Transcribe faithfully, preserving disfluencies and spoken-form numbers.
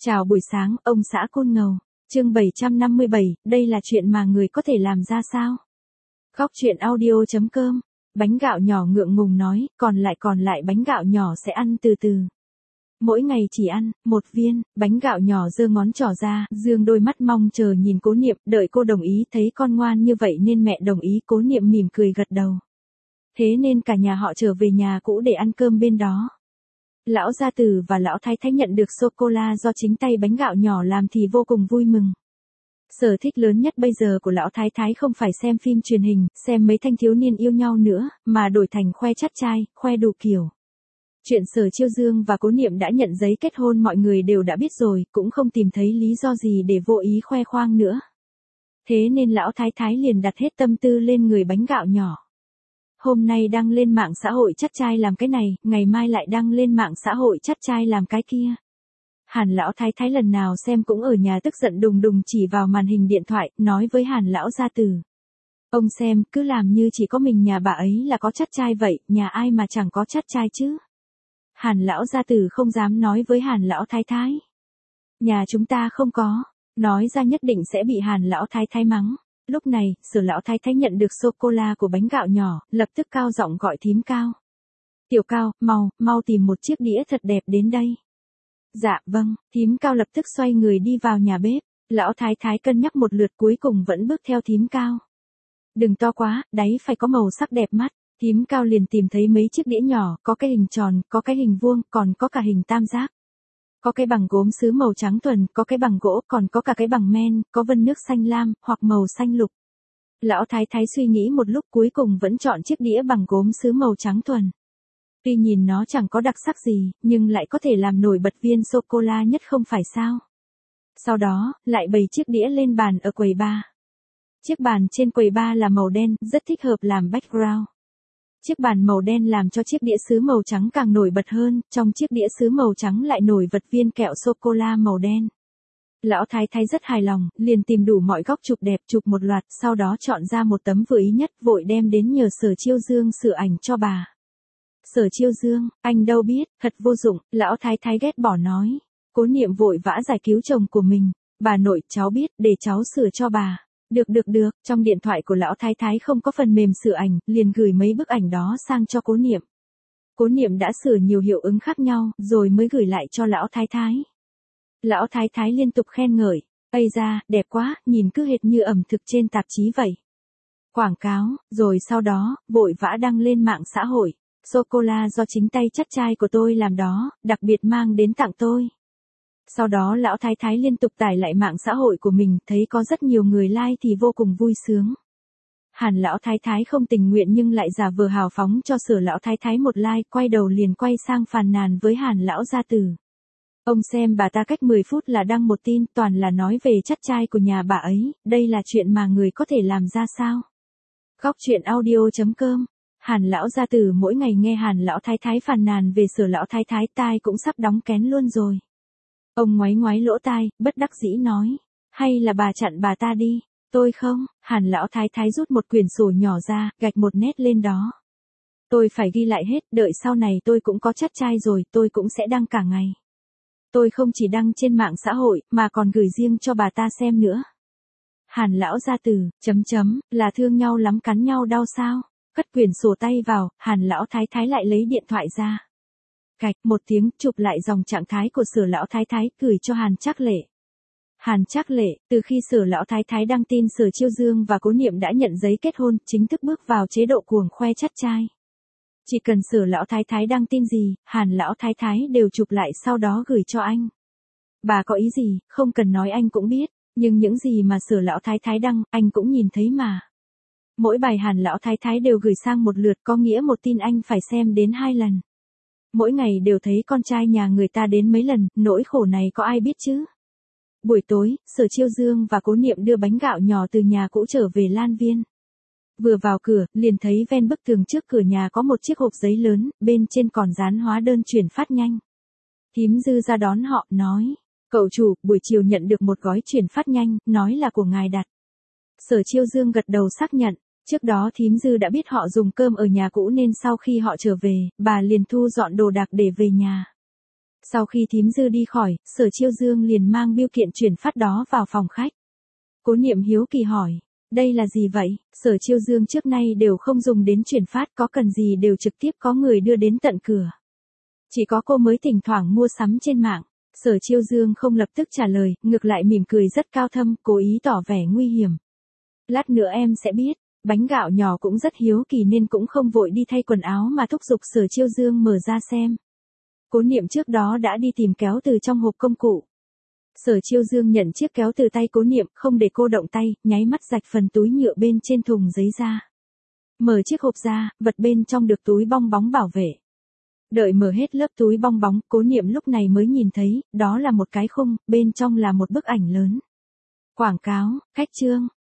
Chào buổi sáng, ông xã Côn Ngầu. Chương bảy trăm năm mươi bảy, đây là chuyện mà người có thể làm ra sao? Góc truyện audio chấm com. Bánh gạo nhỏ ngượng ngùng nói, còn lại còn lại bánh gạo nhỏ sẽ ăn từ từ. Mỗi ngày chỉ ăn một viên. Bánh gạo nhỏ giơ ngón trỏ ra, dương đôi mắt mong chờ nhìn Cố Niệm, đợi cô đồng ý, thấy con ngoan như vậy nên mẹ đồng ý. Cố Niệm mỉm cười gật đầu. Thế nên cả nhà họ trở về nhà cũ để ăn cơm bên đó. Lão gia tử và lão thái thái nhận được sô-cô-la do chính tay bánh gạo nhỏ làm thì vô cùng vui mừng. Sở thích lớn nhất bây giờ của lão thái thái không phải xem phim truyền hình, xem mấy thanh thiếu niên yêu nhau nữa, mà đổi thành khoe chắt trai, khoe đủ kiểu. Chuyện Sở Chiêu Dương và Cố Niệm đã nhận giấy kết hôn mọi người đều đã biết rồi, cũng không tìm thấy lý do gì để vô ý khoe khoang nữa. Thế nên lão thái thái liền đặt hết tâm tư lên người bánh gạo nhỏ. Hôm nay đăng lên mạng xã hội chắt trai làm cái này, ngày mai lại đăng lên mạng xã hội chắt trai làm cái kia. Hàn lão thái thái lần nào xem cũng ở nhà tức giận đùng đùng chỉ vào màn hình điện thoại, nói với Hàn lão gia tử. Ông xem, cứ làm như chỉ có mình nhà bà ấy là có chắt trai vậy, nhà ai mà chẳng có chắt trai chứ. Hàn lão gia tử không dám nói với Hàn lão thái thái. Nhà chúng ta không có, nói ra nhất định sẽ bị Hàn lão thái thái mắng. Lúc này, Sở lão thái thái nhận được sô-cô-la của bánh gạo nhỏ, lập tức cao giọng gọi thím Cao. Tiểu Cao, mau, mau tìm một chiếc đĩa thật đẹp đến đây. Dạ, vâng, thím Cao lập tức xoay người đi vào nhà bếp. Lão thái thái cân nhắc một lượt cuối cùng vẫn bước theo thím Cao. Đừng to quá, đáy phải có màu sắc đẹp mắt. Thím Cao liền tìm thấy mấy chiếc đĩa nhỏ, có cái hình tròn, có cái hình vuông, còn có cả hình tam giác. Có cái bằng gốm sứ màu trắng thuần, có cái bằng gỗ, còn có cả cái bằng men, có vân nước xanh lam, hoặc màu xanh lục. Lão thái thái suy nghĩ một lúc cuối cùng vẫn chọn chiếc đĩa bằng gốm sứ màu trắng thuần. Tuy nhìn nó chẳng có đặc sắc gì, nhưng lại có thể làm nổi bật viên sô-cô-la nhất không phải sao. Sau đó, lại bày chiếc đĩa lên bàn ở quầy bar. Chiếc bàn trên quầy bar là màu đen, rất thích hợp làm background. Chiếc bàn màu đen làm cho chiếc đĩa sứ màu trắng càng nổi bật hơn, trong chiếc đĩa sứ màu trắng lại nổi bật viên kẹo sô-cô-la màu đen. Lão thái thái rất hài lòng, liền tìm đủ mọi góc chụp đẹp chụp một loạt, sau đó chọn ra một tấm vừa ý nhất vội đem đến nhờ Sở Chiêu Dương sửa ảnh cho bà. Sở Chiêu Dương, anh đâu biết, thật vô dụng, lão thái thái ghét bỏ nói. Cố Niệm vội vã giải cứu chồng của mình. Bà nội, cháu biết, để cháu sửa cho bà. Được được được, trong điện thoại của lão thái thái không có phần mềm sửa ảnh, liền gửi mấy bức ảnh đó sang cho Cố Niệm. Cố Niệm đã sửa nhiều hiệu ứng khác nhau, rồi mới gửi lại cho lão thái thái. Lão thái thái liên tục khen ngợi, ây da, đẹp quá, nhìn cứ hệt như ẩm thực trên tạp chí vậy. Quảng cáo, rồi sau đó, vội vã đăng lên mạng xã hội, sô-cô-la do chính tay chắt trai của tôi làm đó, đặc biệt mang đến tặng tôi. Sau đó lão thái thái liên tục tải lại mạng xã hội của mình, thấy có rất nhiều người like thì vô cùng vui sướng. Hàn lão thái thái không tình nguyện nhưng lại giả vờ hào phóng cho Sở lão thái thái một like, quay đầu liền quay sang phàn nàn với Hàn lão gia tử. Ông xem bà ta cách mười phút là đăng một tin, toàn là nói về chắt trai của nhà bà ấy, đây là chuyện mà người có thể làm ra sao? Góc truyện audio chấm com. Hàn lão gia tử mỗi ngày nghe Hàn lão thái thái phàn nàn về Sở lão thái thái, tai cũng sắp đóng kén luôn rồi. Ông ngoáy ngoáy lỗ tai, bất đắc dĩ nói, hay là bà chặn bà ta đi, tôi không. Hàn lão thái thái rút một quyển sổ nhỏ ra, gạch một nét lên đó. Tôi phải ghi lại hết, đợi sau này tôi cũng có chắt trai rồi, tôi cũng sẽ đăng cả ngày. Tôi không chỉ đăng trên mạng xã hội, mà còn gửi riêng cho bà ta xem nữa. Hàn lão gia tử, chấm chấm, là thương nhau lắm cắn nhau đau sao? Cất quyển sổ tay vào, Hàn lão thái thái lại lấy điện thoại ra. Cạch, một tiếng, chụp lại dòng trạng thái của Sở lão thái thái, gửi cho Hàn Trác Lệ. Hàn Trác Lệ, từ khi Sở lão thái thái đăng tin Sở Chiêu Dương và Cố Niệm đã nhận giấy kết hôn, chính thức bước vào chế độ cuồng khoe chắt trai. Chỉ cần Sở lão thái thái đăng tin gì, Hàn lão thái thái đều chụp lại sau đó gửi cho anh. Bà có ý gì, không cần nói anh cũng biết, nhưng những gì mà Sở lão thái thái đăng, anh cũng nhìn thấy mà. Mỗi bài Hàn lão thái thái đều gửi sang một lượt, có nghĩa một tin anh phải xem đến hai lần. Mỗi ngày đều thấy con trai nhà người ta đến mấy lần, nỗi khổ này có ai biết chứ? Buổi tối, Sở Chiêu Dương và Cố Niệm đưa bánh gạo nhỏ từ nhà cũ trở về Lan Viên. Vừa vào cửa, liền thấy ven bức tường trước cửa nhà có một chiếc hộp giấy lớn, bên trên còn dán hóa đơn chuyển phát nhanh. Thím Dư ra đón họ, nói, cậu chủ, buổi chiều nhận được một gói chuyển phát nhanh, nói là của ngài đặt. Sở Chiêu Dương gật đầu xác nhận. Trước đó thím Dư đã biết họ dùng cơm ở nhà cũ nên sau khi họ trở về, bà liền thu dọn đồ đạc để về nhà. Sau khi thím Dư đi khỏi, Sở Chiêu Dương liền mang bưu kiện chuyển phát đó vào phòng khách. Cố Niệm hiếu kỳ hỏi, đây là gì vậy? Sở Chiêu Dương trước nay đều không dùng đến chuyển phát, có cần gì đều trực tiếp có người đưa đến tận cửa. Chỉ có cô mới thỉnh thoảng mua sắm trên mạng. Sở Chiêu Dương không lập tức trả lời, ngược lại mỉm cười rất cao thâm, cố ý tỏ vẻ nguy hiểm. Lát nữa em sẽ biết. Bánh gạo nhỏ cũng rất hiếu kỳ nên cũng không vội đi thay quần áo mà thúc giục Sở Chiêu Dương mở ra xem. Cố Niệm trước đó đã đi tìm kéo từ trong hộp công cụ. Sở Chiêu Dương nhận chiếc kéo từ tay Cố Niệm, không để cô động tay, nháy mắt rạch phần túi nhựa bên trên thùng giấy ra. Mở chiếc hộp ra, vật bên trong được túi bong bóng bảo vệ. Đợi mở hết lớp túi bong bóng, Cố Niệm lúc này mới nhìn thấy, đó là một cái khung, bên trong là một bức ảnh lớn. Quảng cáo, khách trương,